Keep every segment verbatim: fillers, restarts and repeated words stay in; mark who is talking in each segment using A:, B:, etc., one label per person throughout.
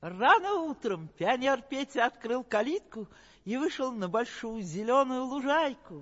A: Рано утром пионер Петя открыл калитку и вышел на большую зеленую лужайку.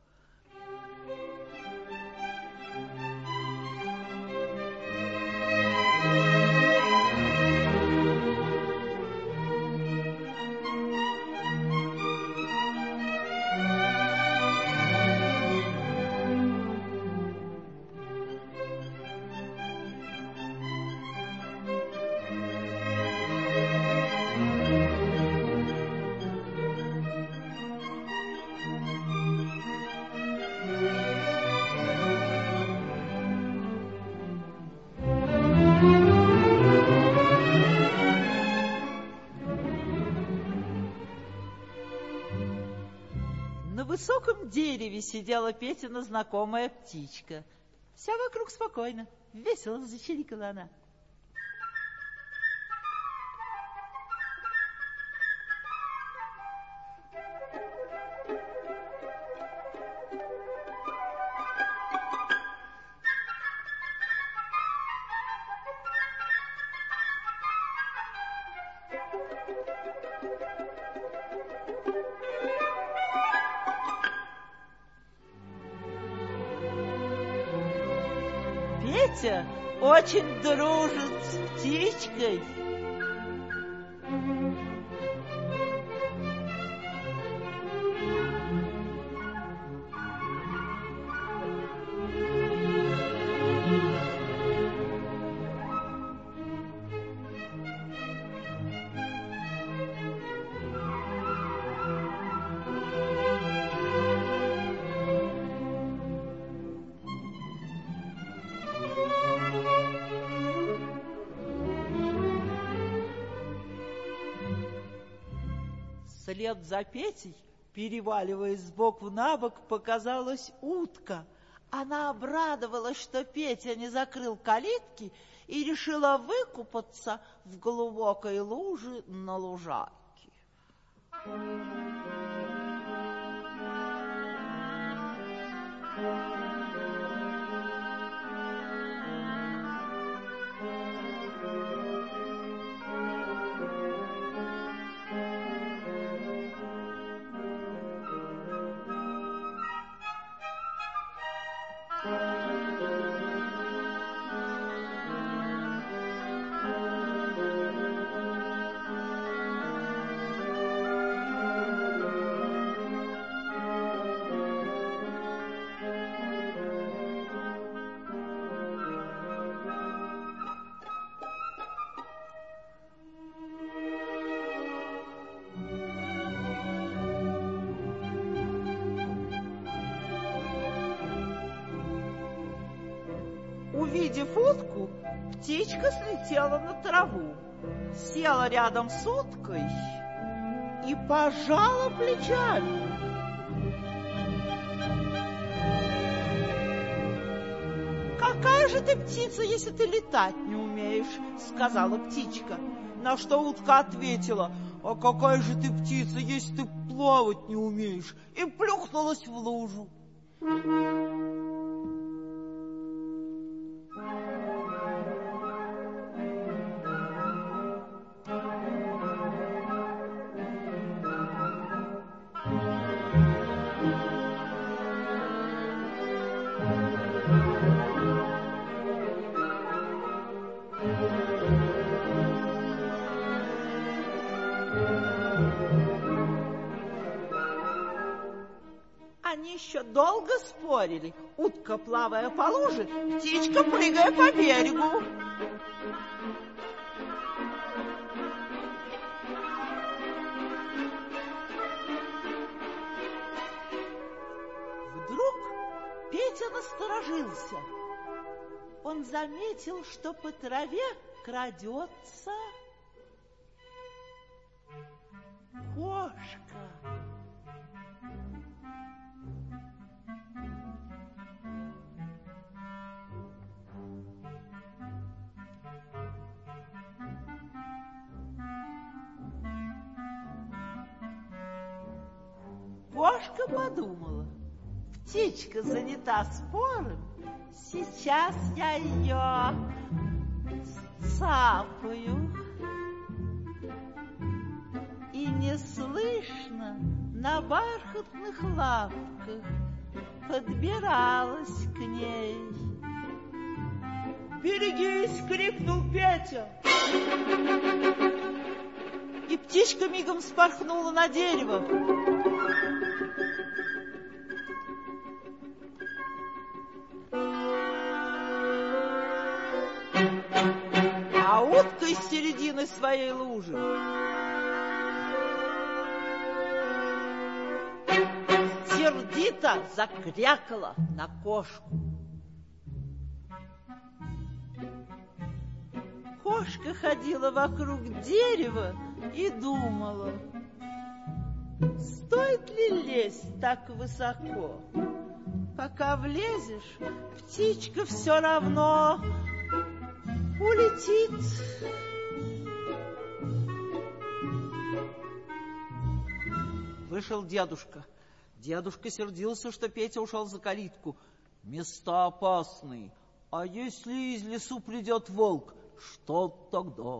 A: На высоком дереве сидела Петина знакомая птичка. Вся вокруг спокойно, весело зачирикала она. Петя очень дружит с птичкой. Вслед за Петей, переваливаясь сбоку на бок, показалась утка. Она обрадовалась, что Петя не закрыл калитки, и решила выкупаться в глубокой луже на лужайке. Увидев утку, птичка слетела на траву, села рядом с уткой и пожала плечами. «Какая же ты птица, если ты летать не умеешь?» — сказала птичка. На что утка ответила: «А какая же ты птица, если ты плавать не умеешь?» и плюхнулась в лужу. Они еще долго спорили, утка плавая по луже, птичка прыгая по берегу. Вдруг Петя насторожился. Он заметил, что по траве крадется кошка. Кошка подумала: птичка занята спором, сейчас я ее цапаю. неслышно на бархатных лапках подбиралась к ней. «Берегись!» — крикнул Петя. И птичка мигом вспорхнула на дерево. А утка из середины своей лужи сердито закрякала на кошку. Кошка ходила вокруг дерева и думала, стоит ли лезть так высоко. Пока влезешь, птичка все равно улетит. Вышел дедушка. Дедушка сердился, что Петя ушел за калитку. Места опасные. А если из лесу придет волк, что тогда?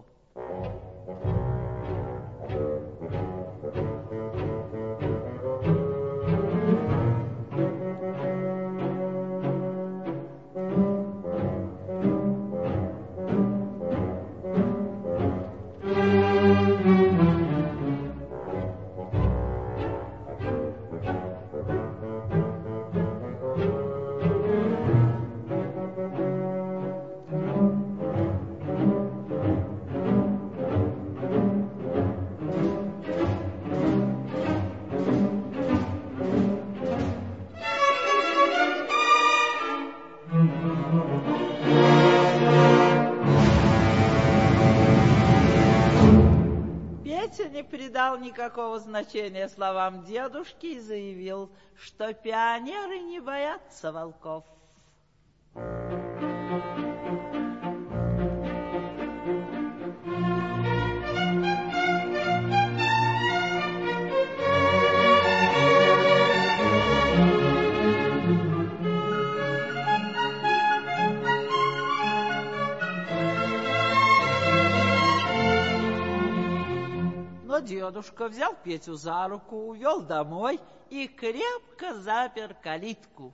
A: Петя не придал никакого значения словам дедушки и заявил, что пионеры не боятся волков. Но дедушка взял Петю за руку, увел домой и крепко запер калитку.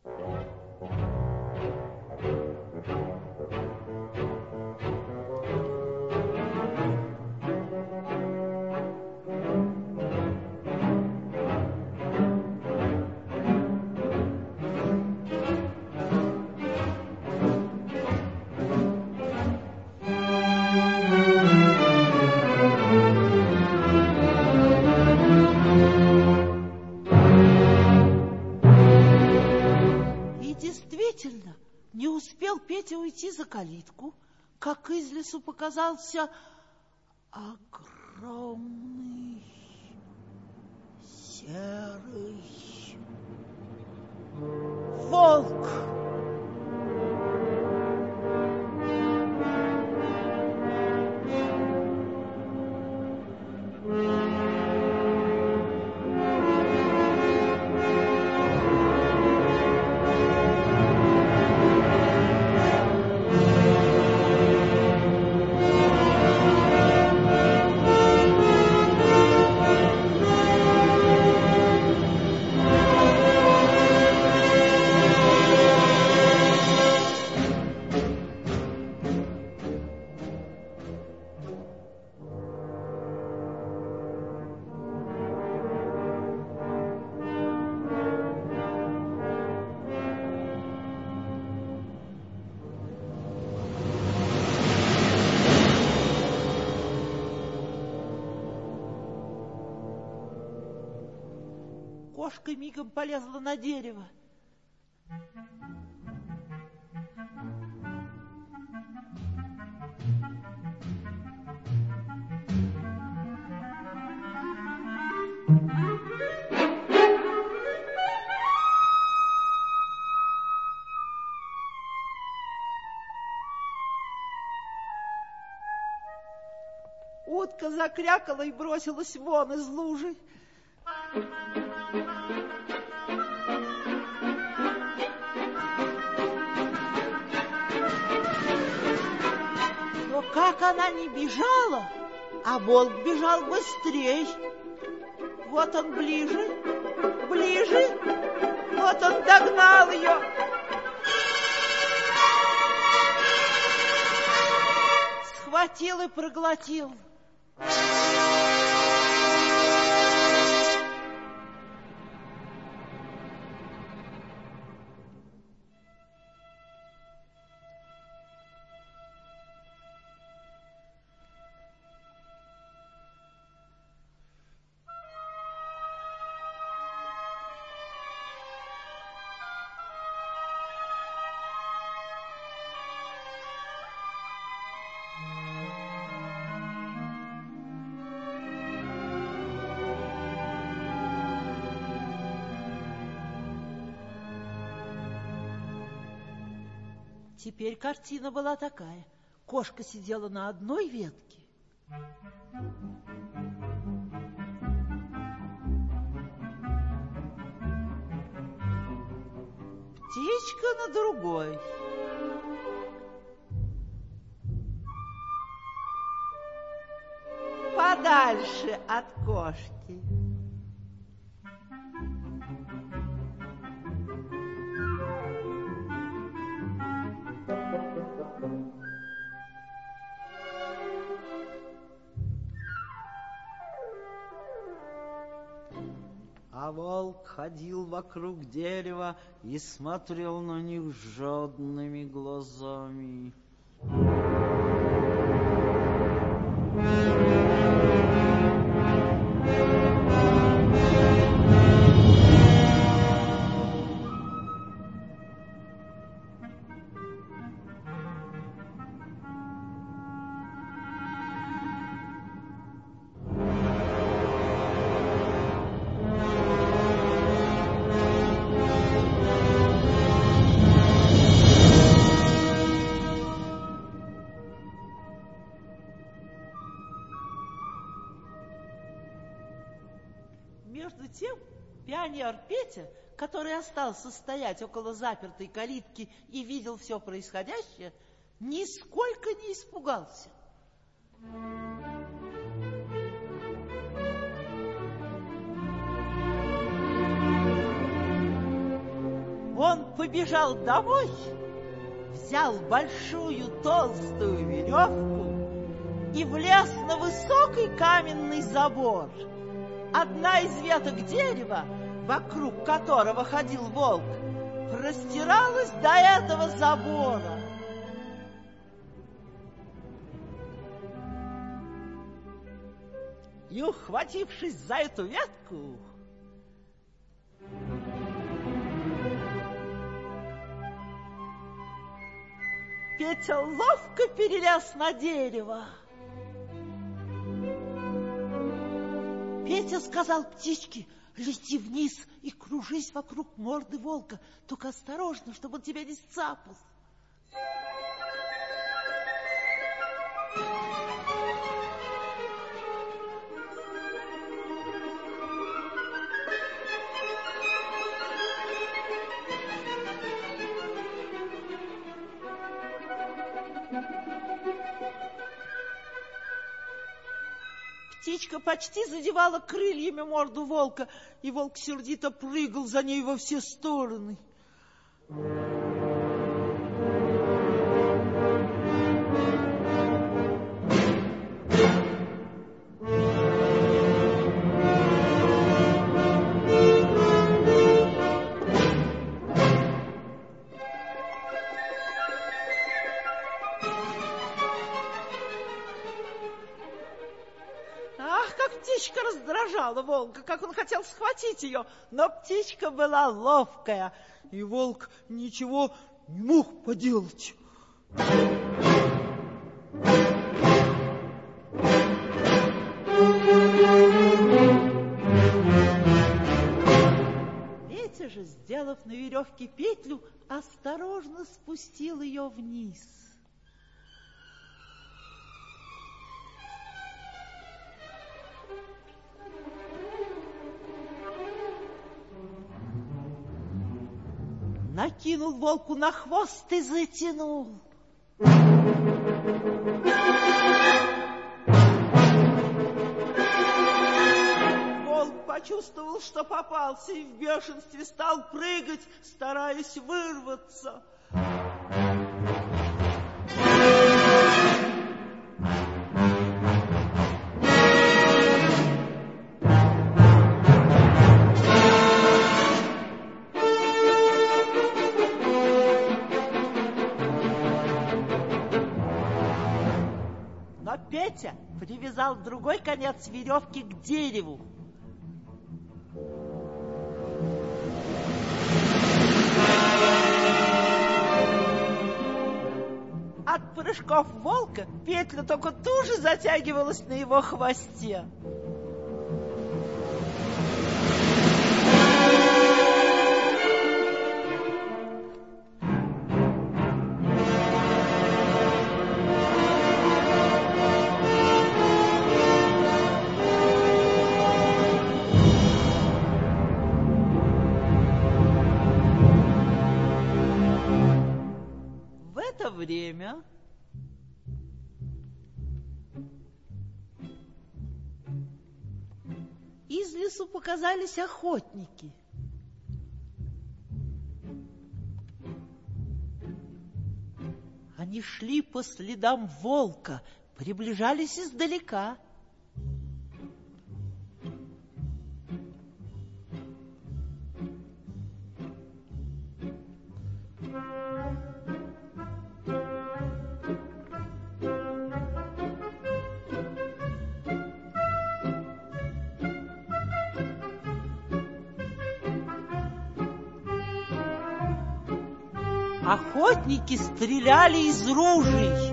A: Действительно, не успел Петя уйти за калитку, как из лесу показался огромный серый волк. Кошка мигом полезла на дерево. Утка закрякала и бросилась вон из лужи. Но как она ни бежала, а волк бежал быстрей. Вот он ближе, ближе. Вот он догнал ее. Схватил и проглотил. Теперь картина была такая. Кошка сидела на одной ветке, птичка на другой. Подальше от кошки. А волк ходил вокруг дерева и смотрел на них жадными глазами. Между тем пионер Петя, который остался стоять около запертой калитки и видел все происходящее, нисколько не испугался. Он побежал домой, взял большую толстую веревку и влез на высокий каменный забор. Одна из веток дерева, вокруг которого ходил волк, простиралась до этого забора. И, ухватившись за эту ветку, Петя ловко перелез на дерево. Петя сказал птичке: лети вниз и кружись вокруг морды волка, только осторожно, чтобы он тебя не сцапал. Птичка почти задевала крыльями морду волка, и волк сердито прыгал за ней во все стороны. Птичка раздражала волка, как он хотел схватить ее, но птичка была ловкая, и волк ничего не мог поделать. Петя же, сделав на веревке петлю, осторожно спустил ее вниз. Накинул волку на хвост и затянул. Волк почувствовал, что попался, и в бешенстве стал прыгать, стараясь вырваться. Но Петя привязал другой конец веревки к дереву. От прыжков волка петля только туже затягивалась на его хвосте. Время из лесу показались охотники. Они шли по следам волка, приближались издалека. Охотники стреляли из ружей.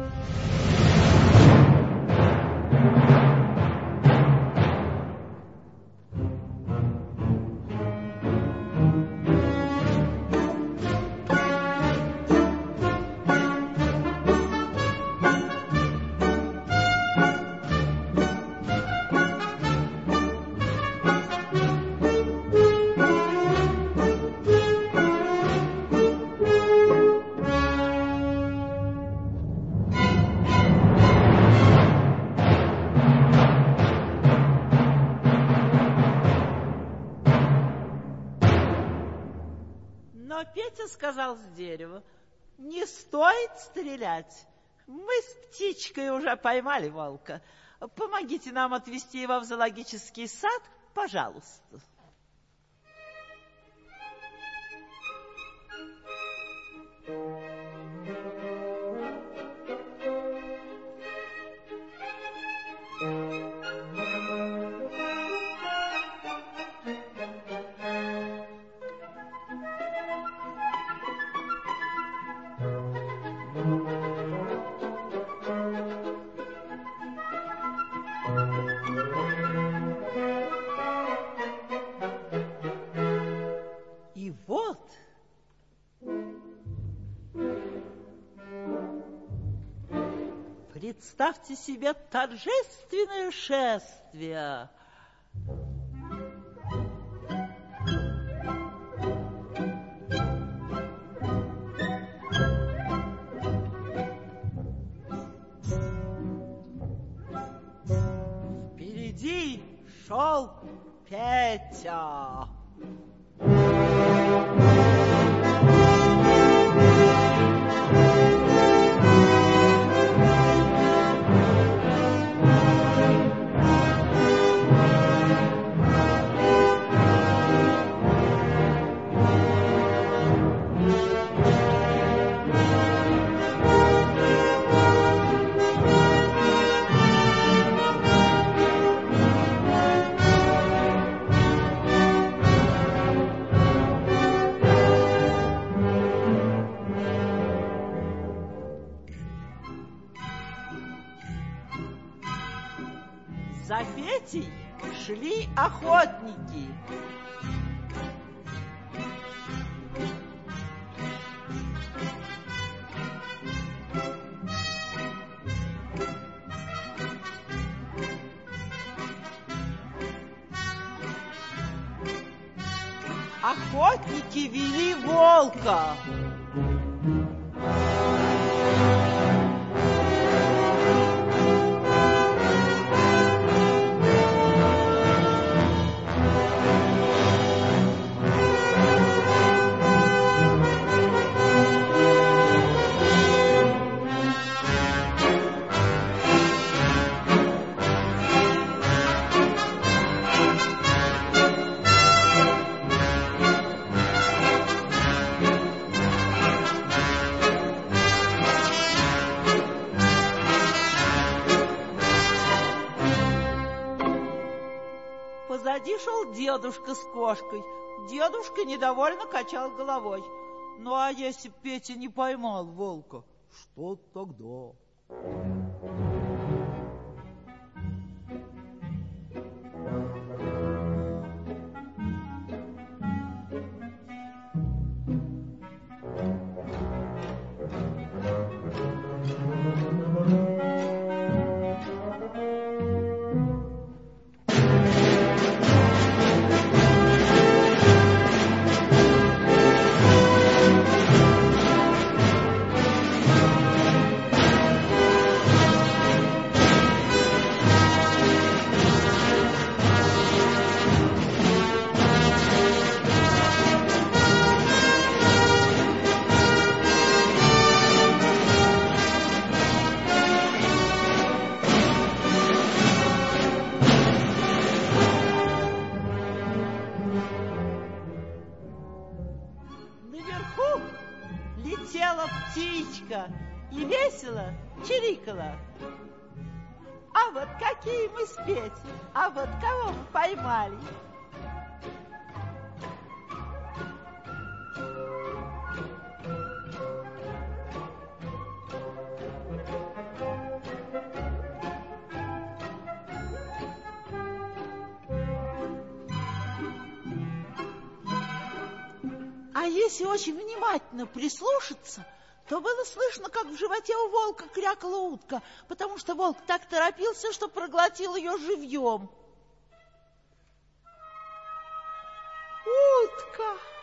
A: Но Петя сказал с дерева: не стоит стрелять. Мы с птичкой уже поймали волка. Помогите нам отвезти его в зоологический сад, пожалуйста. И вот представьте себе торжественное шествие. Впереди шел Петя. За Петей шли охотники. Охотники вели волка. позади шел дедушка с кошкой. Дедушка недовольно качал головой. Ну, а если Петя не поймал волка, что тогда? Наверху летела птичка и весело чирикала. А вот какие мы спеть, а вот кого мы поймали. А если очень внимательно прислушаться, то было слышно, как в животе у волка крякала утка, потому что волк так торопился, что проглотил ее живьем. Утка!